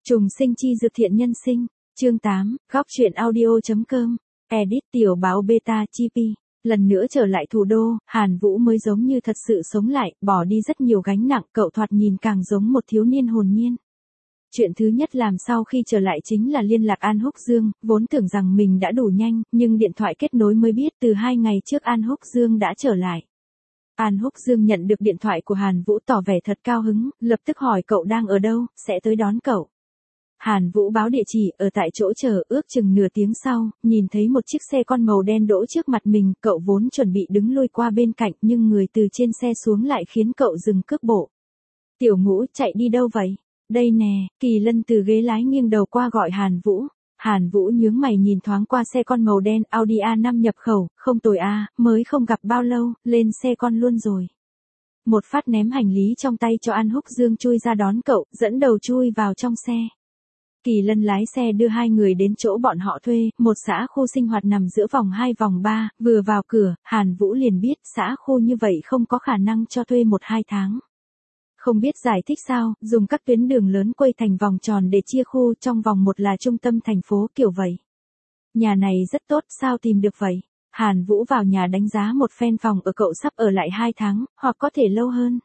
Trùng sinh chi dược thiện nhân sinh, chương 8, góc truyện audio.com, edit tiểu báo beta chibi. Lần nữa trở lại thủ đô, Hàn Vũ mới giống như thật sự sống lại, bỏ đi rất nhiều gánh nặng, cậu thoạt nhìn càng giống một thiếu niên hồn nhiên. Chuyện thứ nhất làm sau khi trở lại chính là liên lạc An Húc Dương, vốn tưởng rằng mình đã đủ nhanh, nhưng điện thoại kết nối mới biết từ 2 ngày trước An Húc Dương đã trở lại. An Húc Dương nhận được điện thoại của Hàn Vũ tỏ vẻ thật cao hứng, lập tức hỏi cậu đang ở đâu, sẽ tới đón cậu. Hàn Vũ báo địa chỉ ở tại chỗ chờ, ước chừng nửa tiếng sau, nhìn thấy một chiếc xe con màu đen đỗ trước mặt mình, cậu vốn chuẩn bị đứng lui qua bên cạnh nhưng người từ trên xe xuống lại khiến cậu dừng cước bộ. Tiểu Ngũ, chạy đi đâu vậy? Đây nè, Kỳ Lân từ ghế lái nghiêng đầu qua gọi Hàn Vũ. Hàn Vũ nhướng mày nhìn thoáng qua xe con màu đen Audi A5 nhập khẩu, không tồi a, mới không gặp bao lâu, lên xe con luôn rồi. Một phát ném hành lý trong tay cho An Húc Dương chui ra đón cậu, dẫn đầu chui vào trong xe. Kỳ Lân lái xe đưa hai người đến chỗ bọn họ thuê, một xã khu sinh hoạt nằm giữa vòng 2 vòng 3, vừa vào cửa, Hàn Vũ liền biết xã khu như vậy không có khả năng cho thuê 1-2 tháng. Không biết giải thích sao, dùng các tuyến đường lớn quây thành vòng tròn để chia khu, trong vòng một là trung tâm thành phố kiểu vậy. Nhà này rất tốt, sao tìm được vậy? Hàn Vũ vào nhà đánh giá một phen phòng ở, cậu sắp ở lại 2 tháng, hoặc có thể lâu hơn.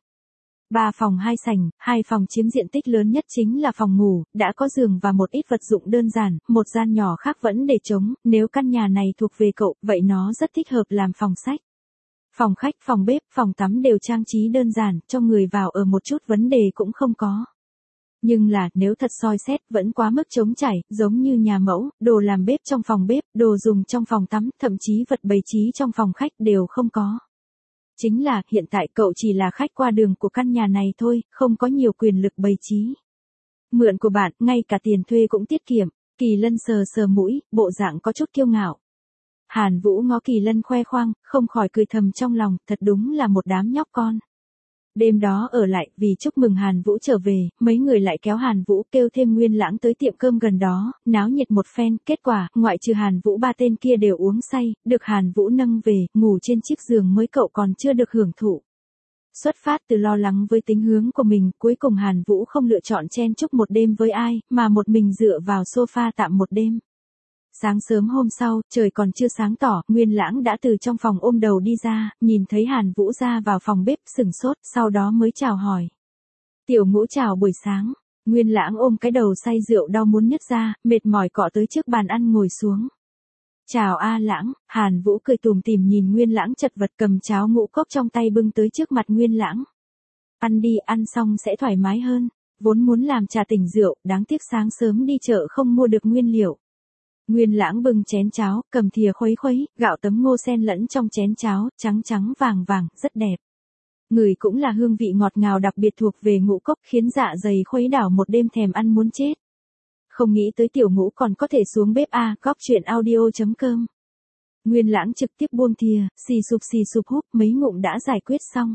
3 phòng 2 sảnh, 2 phòng chiếm diện tích lớn nhất chính là phòng ngủ, đã có giường và một ít vật dụng đơn giản, một gian nhỏ khác vẫn để trống, nếu căn nhà này thuộc về cậu, vậy nó rất thích hợp làm phòng sách. Phòng khách, phòng bếp, phòng tắm đều trang trí đơn giản, cho người vào ở một chút vấn đề cũng không có. Nhưng là, nếu thật soi xét, vẫn quá mức trống trải, giống như nhà mẫu, đồ làm bếp trong phòng bếp, đồ dùng trong phòng tắm, thậm chí vật bày trí trong phòng khách đều không có. Chính là, hiện tại cậu chỉ là khách qua đường của căn nhà này thôi, không có nhiều quyền lực bày trí. Mượn của bạn, ngay cả tiền thuê cũng tiết kiệm. Kỳ Lân sờ sờ mũi, bộ dạng có chút kiêu ngạo. Hàn Vũ ngó Kỳ Lân khoe khoang, không khỏi cười thầm trong lòng, thật đúng là một đám nhóc con. Đêm đó ở lại, vì chúc mừng Hàn Vũ trở về, mấy người lại kéo Hàn Vũ kêu thêm Nguyên Lãng tới tiệm cơm gần đó, náo nhiệt một phen, kết quả, ngoại trừ Hàn Vũ 3 tên kia đều uống say, được Hàn Vũ nâng về, ngủ trên chiếc giường mới cậu còn chưa được hưởng thụ. Xuất phát từ lo lắng với tính hướng của mình, cuối cùng Hàn Vũ không lựa chọn chen chúc một đêm với ai, mà một mình dựa vào sofa tạm một đêm. Sáng sớm hôm sau, trời còn chưa sáng tỏ, Nguyên Lãng đã từ trong phòng ôm đầu đi ra, nhìn thấy Hàn Vũ ra vào phòng bếp, sửng sốt, sau đó mới chào hỏi. Tiểu Ngũ chào buổi sáng. Nguyên Lãng ôm cái đầu say rượu đau muốn nhứt ra, mệt mỏi cọ tới trước bàn ăn ngồi xuống. Chào A Lãng, Hàn Vũ cười tủm tỉm nhìn Nguyên Lãng chật vật cầm cháo ngũ cốc trong tay bưng tới trước mặt Nguyên Lãng. Ăn đi, ăn xong sẽ thoải mái hơn, vốn muốn làm trà tỉnh rượu, đáng tiếc sáng sớm đi chợ không mua được nguyên liệu. Nguyên Lãng bưng chén cháo, cầm thìa khuấy khuấy, gạo tấm ngô xen lẫn trong chén cháo, trắng trắng vàng vàng, rất đẹp. Người cũng là hương vị ngọt ngào đặc biệt thuộc về ngũ cốc, khiến dạ dày khuấy đảo một đêm thèm ăn muốn chết. Không nghĩ tới Tiểu Ngũ còn có thể xuống bếp a, góc truyện audio.com. Nguyên Lãng trực tiếp buông thìa, xì sụp húp, mấy ngụm đã giải quyết xong.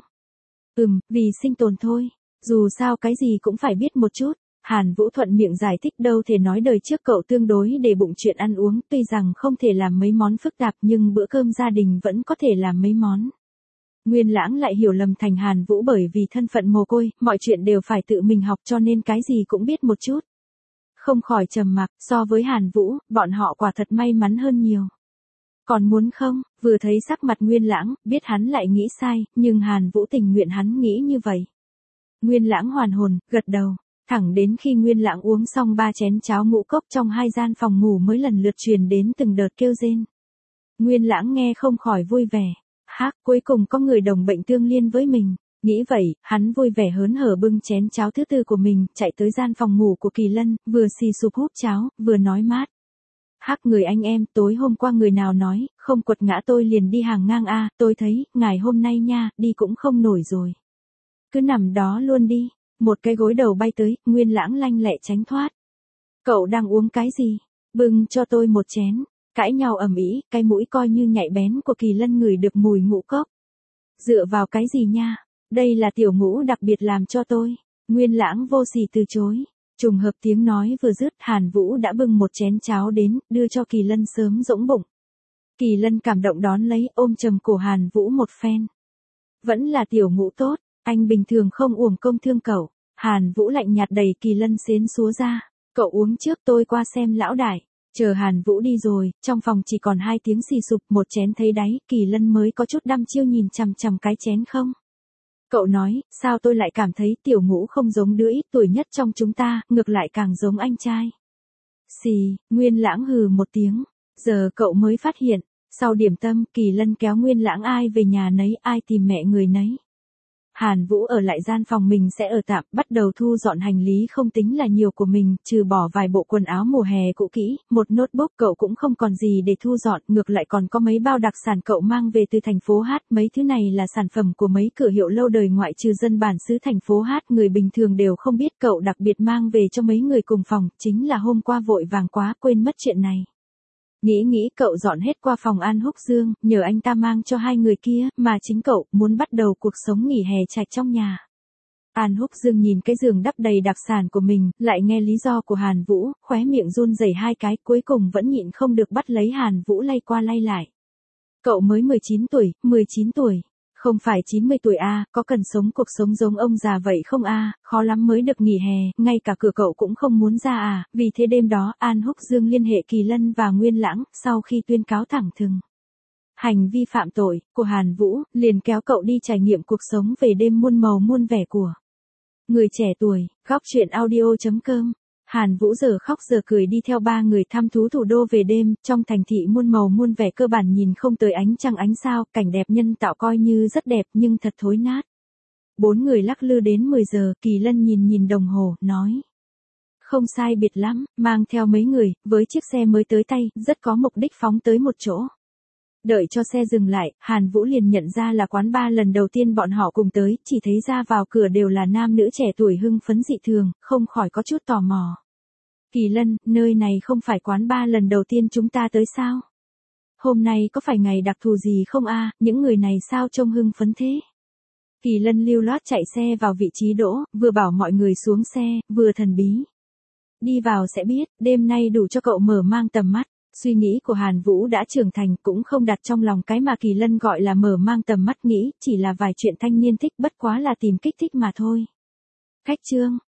Vì sinh tồn thôi, dù sao cái gì cũng phải biết một chút. Hàn Vũ thuận miệng giải thích, đâu thể nói đời trước cậu tương đối để bụng chuyện ăn uống, tuy rằng không thể làm mấy món phức tạp nhưng bữa cơm gia đình vẫn có thể làm mấy món. Nguyên Lãng lại hiểu lầm thành Hàn Vũ bởi vì thân phận mồ côi, mọi chuyện đều phải tự mình học cho nên cái gì cũng biết một chút. Không khỏi trầm mặc, so với Hàn Vũ, bọn họ quả thật may mắn hơn nhiều. Còn muốn không? Vừa thấy sắc mặt Nguyên Lãng, biết hắn lại nghĩ sai, nhưng Hàn Vũ tình nguyện hắn nghĩ như vậy. Nguyên Lãng hoàn hồn, gật đầu. Thẳng đến khi Nguyên Lãng uống xong 3 chén cháo ngũ cốc trong 2 gian phòng ngủ mới lần lượt truyền đến từng đợt kêu rên. Nguyên Lãng nghe không khỏi vui vẻ. Cuối cùng có người đồng bệnh tương liên với mình. Nghĩ vậy, hắn vui vẻ hớn hở bưng chén cháo thứ tư của mình, chạy tới gian phòng ngủ của Kỳ Lân, vừa xì sụp húp cháo, vừa nói mát. Người anh em, tối hôm qua người nào nói, không quật ngã tôi liền đi hàng ngang a, tôi thấy, ngày hôm nay nha, đi cũng không nổi rồi. Cứ nằm đó luôn đi. Một cái gối đầu bay tới, Nguyên Lãng lanh lẹ tránh thoát. Cậu đang uống cái gì? Bưng cho tôi một chén. Cãi nhau ầm ĩ, cái mũi coi như nhạy bén của Kỳ Lân ngửi được mùi ngũ cốc. Dựa vào cái gì nha? Đây là Tiểu Ngũ đặc biệt làm cho tôi. Nguyên Lãng vô sỉ từ chối. Trùng hợp tiếng nói vừa dứt, Hàn Vũ đã bưng một chén cháo đến, đưa cho Kỳ Lân sớm rỗng bụng. Kỳ Lân cảm động đón lấy, ôm chầm cổ Hàn Vũ một phen. Vẫn là Tiểu Ngũ tốt. Anh bình thường không uổng công thương cậu. Hàn Vũ lạnh nhạt đẩy Kỳ Lân xến xúa ra. Cậu uống trước tôi qua xem lão đại. Chờ Hàn Vũ đi rồi, trong phòng chỉ còn 2 tiếng xì sụp, một chén thấy đáy, Kỳ Lân mới có chút đăm chiêu nhìn chằm chằm cái chén không. Cậu nói, sao tôi lại cảm thấy Tiểu Ngũ không giống đứa ít tuổi nhất trong chúng ta, ngược lại càng giống anh trai. Xì, Nguyên Lãng hừ một tiếng, giờ cậu mới phát hiện, sau điểm tâm, Kỳ Lân kéo Nguyên Lãng ai về nhà nấy, ai tìm mẹ người nấy. Hàn Vũ ở lại gian phòng mình sẽ ở tạm, bắt đầu thu dọn hành lý không tính là nhiều của mình, trừ bỏ vài bộ quần áo mùa hè cũ kỹ, một notebook cậu cũng không còn gì để thu dọn, ngược lại còn có mấy bao đặc sản cậu mang về từ thành phố Hát, mấy thứ này là sản phẩm của mấy cửa hiệu lâu đời ngoại trừ dân bản xứ thành phố Hát, người bình thường đều không biết, cậu đặc biệt mang về cho mấy người cùng phòng, chính là hôm qua vội vàng quá quên mất chuyện này. Nghĩ cậu dọn hết qua phòng An Húc Dương, nhờ anh ta mang cho 2 người kia, mà chính cậu muốn bắt đầu cuộc sống nghỉ hè trạch trong nhà. An Húc Dương nhìn cái giường đắp đầy đặc sản của mình, lại nghe lý do của Hàn Vũ, khóe miệng run rẩy 2 cái, cuối cùng vẫn nhịn không được bắt lấy Hàn Vũ lay qua lay lại. Cậu mới 19 tuổi. Không phải 90 tuổi a, có cần sống cuộc sống giống ông già vậy không a, khó lắm mới được nghỉ hè, ngay cả cửa cậu cũng không muốn ra à, vì thế đêm đó An Húc Dương liên hệ Kỳ Lân và Nguyên Lãng, sau khi tuyên cáo thẳng thừng hành vi phạm tội của Hàn Vũ, liền kéo cậu đi trải nghiệm cuộc sống về đêm muôn màu muôn vẻ của người trẻ tuổi. Góc truyện audio.com. Hàn Vũ giờ khóc giờ cười đi theo 3 người thăm thú thủ đô về đêm, trong thành thị muôn màu muôn vẻ cơ bản nhìn không tới ánh trăng ánh sao, cảnh đẹp nhân tạo coi như rất đẹp nhưng thật thối nát. 4 người lắc lư đến 10 giờ, Kỳ Lân nhìn đồng hồ, nói. Không sai biệt lắm, mang theo mấy người, với chiếc xe mới tới tay, rất có mục đích phóng tới một chỗ. Đợi cho xe dừng lại, Hàn Vũ liền nhận ra là quán bar lần đầu tiên bọn họ cùng tới, chỉ thấy ra vào cửa đều là nam nữ trẻ tuổi hưng phấn dị thường, không khỏi có chút tò mò. Kỳ Lân, nơi này không phải quán bar lần đầu tiên chúng ta tới sao? Hôm nay có phải ngày đặc thù gì không a? Những người này sao trông hưng phấn thế? Kỳ Lân lưu loát chạy xe vào vị trí đỗ, vừa bảo mọi người xuống xe, vừa thần bí. Đi vào sẽ biết, đêm nay đủ cho cậu mở mang tầm mắt. Suy nghĩ của Hàn Vũ đã trưởng thành, cũng không đặt trong lòng cái mà Kỳ Lân gọi là mở mang tầm mắt, nghĩ chỉ là vài chuyện thanh niên thích, bất quá là tìm kích thích mà thôi. Khách chương.